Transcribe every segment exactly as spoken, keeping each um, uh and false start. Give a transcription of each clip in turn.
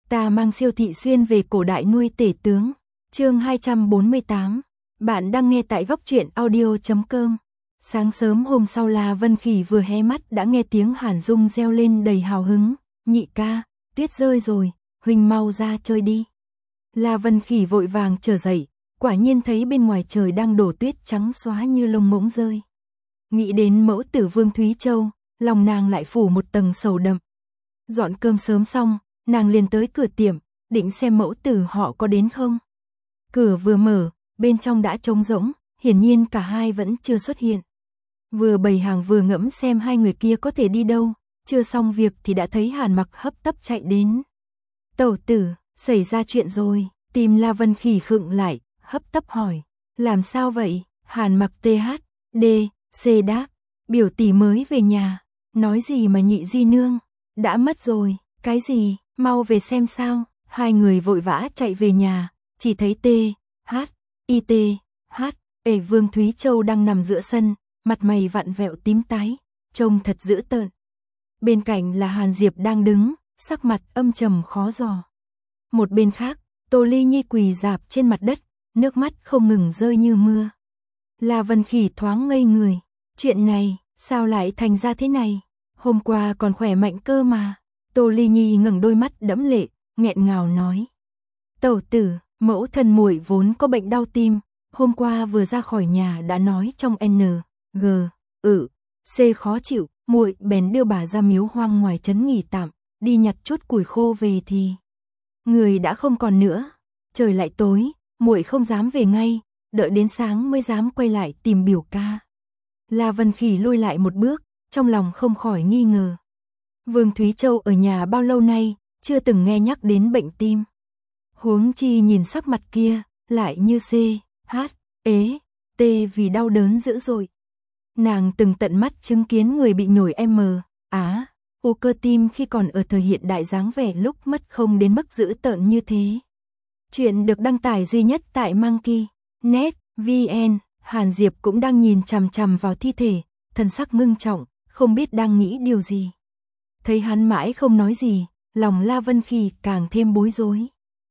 Ta mang siêu thị xuyên về cổ đại nuôi tể tướng. Chương hai trăm bốn mươi tám. Bạn đang nghe tại góc truyện audio chấm com. Sáng sớm hôm sau, La Vân Khỉ vừa hé mắt đã nghe tiếng Hàn Dung reo lên đầy hào hứng. Nhị ca, tuyết rơi rồi, huynh mau ra chơi đi. La Vân Khỉ vội vàng trở dậy, quả nhiên thấy bên ngoài trời đang đổ tuyết trắng xóa như lông ngỗng rơi. Nghĩ đến mẫu tử Vương Thúy Châu, lòng nàng lại phủ một tầng sầu đậm. Dọn cơm sớm xong, nàng liền tới cửa tiệm, định xem mẫu tử họ có đến không. Cửa vừa mở, bên trong đã trống rỗng, hiển nhiên cả hai vẫn chưa xuất hiện. Vừa bày hàng vừa ngẫm xem hai người kia có thể đi đâu, chưa xong việc thì đã thấy Hàn Mặc hấp tấp chạy đến. Tẩu tử, xảy ra chuyện rồi. Tim La Vân Khỉ khựng lại, hấp tấp hỏi, làm sao vậy? Hàn Mặc tê hát đê xê đáp, biểu tỷ mới về nhà. Nói gì mà nhị di nương đã mất rồi? Cái gì? Mau về xem sao. Hai người vội vã chạy về nhà, chỉ thấy tê hát i tê hát ê Vương Thúy Châu đang nằm giữa sân, mặt mày vặn vẹo tím tái, trông thật dữ tợn. Bên cạnh là Hàn Diệp đang đứng, sắc mặt âm trầm khó dò. Một bên khác, Tô Ly Nhi quỳ rạp trên mặt đất, nước mắt không ngừng rơi như mưa. La Vân Khỉ thoáng ngây người, chuyện này, sao lại thành ra thế này? Hôm qua còn khỏe mạnh cơ mà. Tô Ly Nhi ngẩng đôi mắt đẫm lệ, nghẹn ngào nói. Tẩu tử, mẫu thân muội vốn có bệnh đau tim, hôm qua vừa ra khỏi nhà đã nói trong N, G, ừ, C khó chịu, muội bèn đưa bà ra miếu hoang ngoài trấn nghỉ tạm, đi nhặt chút củi khô về thì người đã không còn nữa. Trời lại tối, muội không dám về ngay, đợi đến sáng mới dám quay lại tìm biểu ca. La Vân Khỉ lùi lại một bước, trong lòng không khỏi nghi ngờ. Vương Thúy Châu ở nhà bao lâu nay, chưa từng nghe nhắc đến bệnh tim. Huống chi nhìn sắc mặt kia, lại như C, H, ế, T vì đau đớn dữ dội. Nàng từng tận mắt chứng kiến người bị nhồi M, Á, u cơ tim khi còn ở thời hiện đại dáng vẻ lúc mất không đến mức dữ tợn như thế. Chuyện được đăng tải duy nhất tại Monkey net vê en. Hàn Diệp cũng đang nhìn chằm chằm vào thi thể, thần sắc ngưng trọng, không biết đang nghĩ điều gì. Thấy hắn mãi không nói gì, lòng La Vân Khỉ càng thêm bối rối.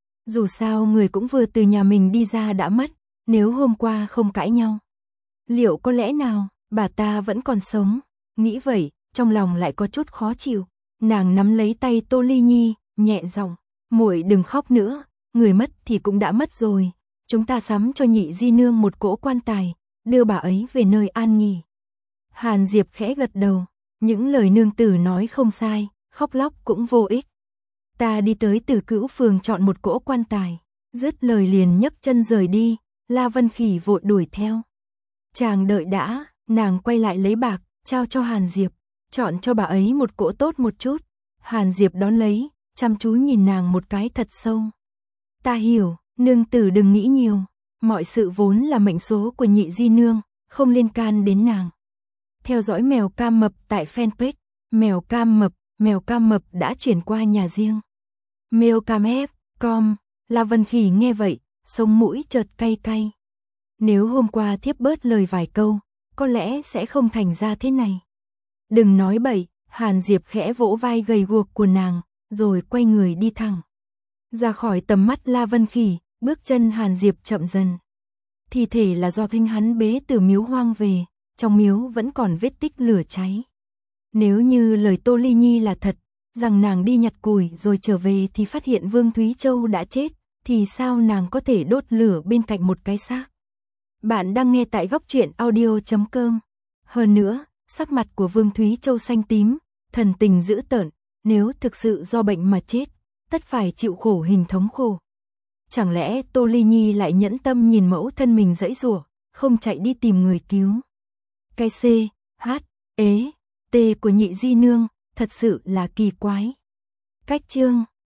Dù sao người cũng vừa từ nhà mình đi ra đã mất, nếu hôm qua không cãi nhau, liệu có lẽ nào bà ta vẫn còn sống? Nghĩ vậy, trong lòng lại có chút khó chịu. Nàng nắm lấy tay Tô Ly Nhi, nhẹ giọng, muội đừng khóc nữa, người mất thì cũng đã mất rồi. Chúng ta sắm cho nhị di nương một cỗ quan tài, đưa bà ấy về nơi an nghỉ. Hàn Diệp khẽ gật đầu, những lời nương tử nói không sai, khóc lóc cũng vô ích. Ta đi tới Tử Cữu phường chọn một cỗ quan tài. Dứt lời liền nhấc chân rời đi, La Vân Khỉ vội đuổi theo. Chàng đợi đã, nàng quay lại lấy bạc, trao cho Hàn Diệp, chọn cho bà ấy một cỗ tốt một chút. Hàn Diệp đón lấy, chăm chú nhìn nàng một cái thật sâu. Ta hiểu, nương tử đừng nghĩ nhiều, mọi sự vốn là mệnh số của nhị di nương, không liên can đến nàng. Theo dõi Mèo Cam Mập tại fanpage Mèo Cam Mập, Mèo Cam Mập đã chuyển qua nhà riêng. Meocamf chấm com. La Vân Khỉ nghe vậy, sống mũi chợt cay cay. Nếu hôm qua thiếp bớt lời vài câu, có lẽ sẽ không thành ra thế này. Đừng nói bậy, Hàn Diệp khẽ vỗ vai gầy guộc của nàng, rồi quay người đi thẳng ra khỏi tầm mắt La Vân Khỉ. Bước chân Hàn Diệp chậm dần. Thi thể là do Thinh hắn bế từ miếu hoang về, trong miếu vẫn còn vết tích lửa cháy. Nếu như lời Tô Ly Nhi là thật, rằng nàng đi nhặt củi rồi trở về thì phát hiện Vương Thúy Châu đã chết, thì sao nàng có thể đốt lửa bên cạnh một cái xác? Bạn đang nghe tại góc truyện audio chấm com. Hơn nữa, sắc mặt của Vương Thúy Châu xanh tím, thần tình dữ tợn, nếu thực sự do bệnh mà chết, tất phải chịu khổ hình thống khổ. Chẳng lẽ Tô Ly Nhi lại nhẫn tâm nhìn mẫu thân mình giãy giụa, không chạy đi tìm người cứu? Cái C, H, ế, T của nhị di nương, thật sự là kỳ quái. Cách chương